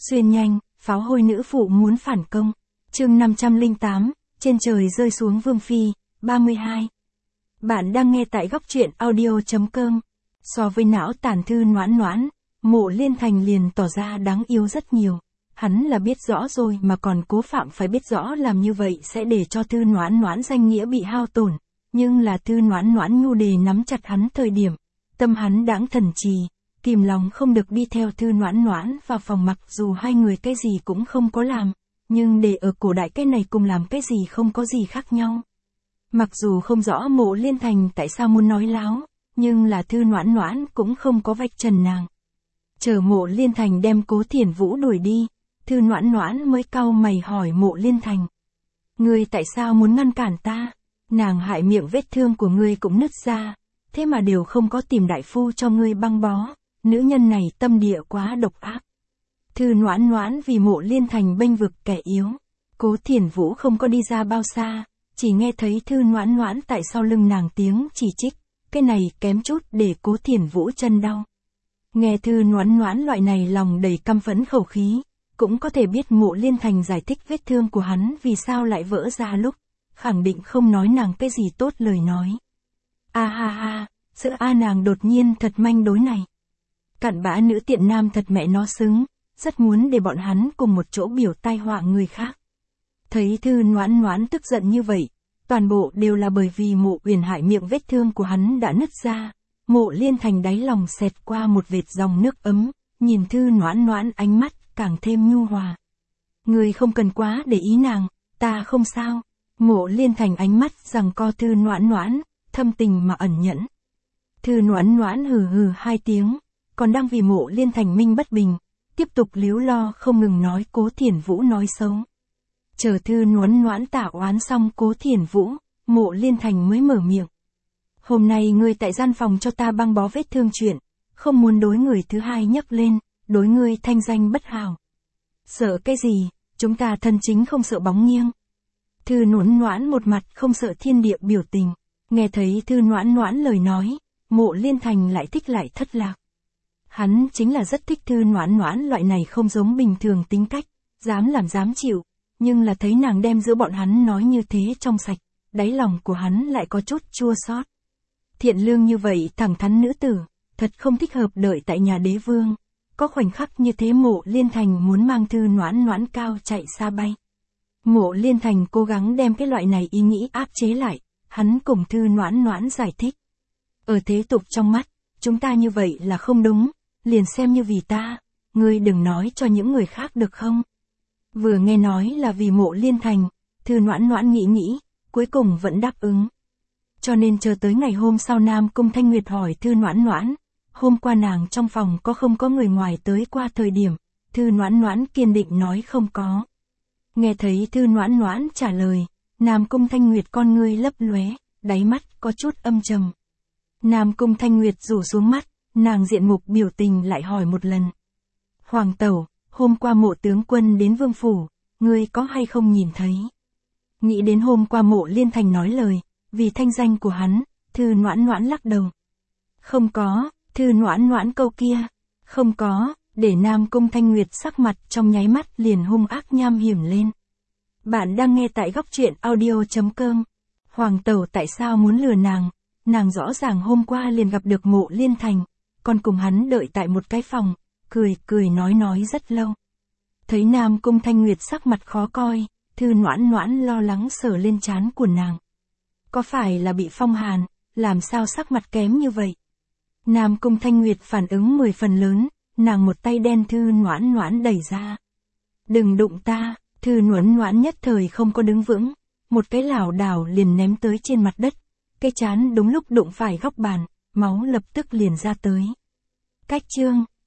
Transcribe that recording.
Xuyên nhanh, pháo hôi nữ phụ muốn phản công. Chương 508, trên trời rơi xuống vương phi, 32. Bạn đang nghe tại góc truyện audio.com. So với não tàn Thư Noãn Noãn, Mộ Liên Thành liền tỏ ra đáng yêu rất nhiều. Hắn là biết rõ rồi mà còn cố phạm phải biết rõ làm như vậy sẽ để cho Thư Noãn Noãn danh nghĩa bị hao tổn. Nhưng là Thư Noãn Noãn nhu đề nắm chặt hắn thời điểm, tâm hắn đãng thần trì, kìm lòng không được đi theo Thư Noãn Noãn vào phòng, mặc dù hai người cái gì cũng không có làm, nhưng để ở cổ đại cái này cùng làm cái gì không có gì khác nhau. Mặc dù không rõ Mộ Liên Thành tại sao muốn nói láo, nhưng là Thư Noãn Noãn cũng không có vạch trần nàng. Chờ Mộ Liên Thành đem Cố Thiển Vũ đuổi đi, Thư Noãn Noãn mới cau mày hỏi Mộ Liên Thành. Ngươi tại sao muốn ngăn cản ta? Nàng hại miệng vết thương của ngươi cũng nứt ra, thế mà đều không có tìm đại phu cho ngươi băng bó, nữ nhân này tâm địa quá độc ác. Thư Noãn Noãn vì Mộ Liên Thành bênh vực kẻ yếu. Cố Thiển Vũ không có đi ra bao xa, chỉ nghe thấy Thư Noãn Noãn tại sau lưng nàng tiếng chỉ trích, cái này kém chút để Cố Thiển Vũ chân đau. Nghe Thư Noãn Noãn loại này lòng đầy căm phẫn khẩu khí, cũng có thể biết Mộ Liên Thành giải thích vết thương của hắn vì sao lại vỡ ra lúc, khẳng định không nói nàng cái gì tốt lời nói. A ha ha, sợ nàng đột nhiên thật manh đối này. Cặn bã nữ tiện nam thật mẹ nó xứng, rất muốn để bọn hắn cùng một chỗ biểu tai họa người khác. Thấy Thư Noãn Noãn tức giận như vậy, toàn bộ đều là bởi vì Mộ Uyển hại miệng vết thương của hắn đã nứt ra. Mộ Liên Thành đáy lòng xẹt qua một vệt dòng nước ấm, nhìn Thư Noãn Noãn ánh mắt càng thêm nhu hòa. Người không cần quá để ý nàng, ta không sao. Mộ Liên Thành ánh mắt giằng co Thư Noãn Noãn, thâm tình mà ẩn nhẫn. Thư Noãn Noãn hừ hừ hai tiếng, còn đang vì Mộ Liên Thành minh bất bình, tiếp tục líu lo không ngừng nói Cố Thiển Vũ nói xấu. Chờ Thư Noãn Noãn tả oán xong Cố Thiển Vũ, Mộ Liên Thành mới mở miệng. Hôm nay ngươi tại gian phòng cho ta băng bó vết thương chuyện, không muốn đối người thứ hai nhắc lên, đối ngươi thanh danh bất hảo. Sợ cái gì, chúng ta thân chính không sợ bóng nghiêng. Thư Noãn Noãn một mặt không sợ thiên địa biểu tình, nghe thấy Thư Noãn Noãn lời nói, Mộ Liên Thành lại thích lại thất lạc. Hắn chính là rất thích Thư Noãn Noãn loại này không giống bình thường tính cách, dám làm dám chịu, nhưng là thấy nàng đem giữa bọn hắn nói như thế trong sạch, đáy lòng của hắn lại có chút chua xót. Thiện lương như vậy thẳng thắn nữ tử, thật không thích hợp đợi tại nhà đế vương. Có khoảnh khắc như thế Mộ Liên Thành muốn mang Thư Noãn Noãn cao chạy xa bay. Mộ Liên Thành cố gắng đem cái loại này ý nghĩ áp chế lại, hắn cùng Thư Noãn Noãn giải thích. Ở thế tục trong mắt, chúng ta như vậy là không đúng, liền xem như vì ta, ngươi đừng nói cho những người khác được không? Vừa nghe nói là vì Mộ Liên Thành, Thư Noãn Noãn nghĩ, cuối cùng vẫn đáp ứng. Cho nên chờ tới ngày hôm sau Nam Cung Thanh Nguyệt hỏi Thư Noãn Noãn, hôm qua nàng trong phòng có không có người ngoài tới qua thời điểm, Thư Noãn Noãn kiên định nói không có. Nghe thấy Thư Noãn Noãn trả lời, Nam Cung Thanh Nguyệt con ngươi lấp lóe, đáy mắt có chút âm trầm. Nam Cung Thanh Nguyệt rủ xuống mắt, nàng diện mục biểu tình lại hỏi một lần. Hoàng tẩu, hôm qua Mộ tướng quân đến vương phủ, ngươi có hay không nhìn thấy? Nghĩ đến hôm qua Mộ Liên Thành nói lời, vì thanh danh của hắn, Thư Noãn Noãn lắc đầu. Không có, Thư Noãn Noãn câu kia, không có, để Nam Cung Thanh Nguyệt sắc mặt trong nháy mắt liền hung ác nham hiểm lên. Bạn đang nghe tại góc truyện audio.com. Hoàng tẩu tại sao muốn lừa nàng rõ ràng hôm qua liền gặp được Mộ Liên Thành, còn cùng hắn đợi tại một cái phòng, cười nói rất lâu. Thấy Nam Cung Thanh Nguyệt sắc mặt khó coi, Thư Noãn Noãn lo lắng sờ lên trán của nàng. Có phải là bị phong hàn, làm sao sắc mặt kém như vậy? Nam Cung Thanh Nguyệt phản ứng 10 phần lớn, nàng một tay đen Thư Noãn Noãn đẩy ra. Đừng đụng ta, Thư Noãn Noãn nhất thời không có đứng vững, một cái lảo đảo liền ném tới trên mặt đất, cái trán đúng lúc đụng phải góc bàn, máu lập tức liền ra tới. Cách chương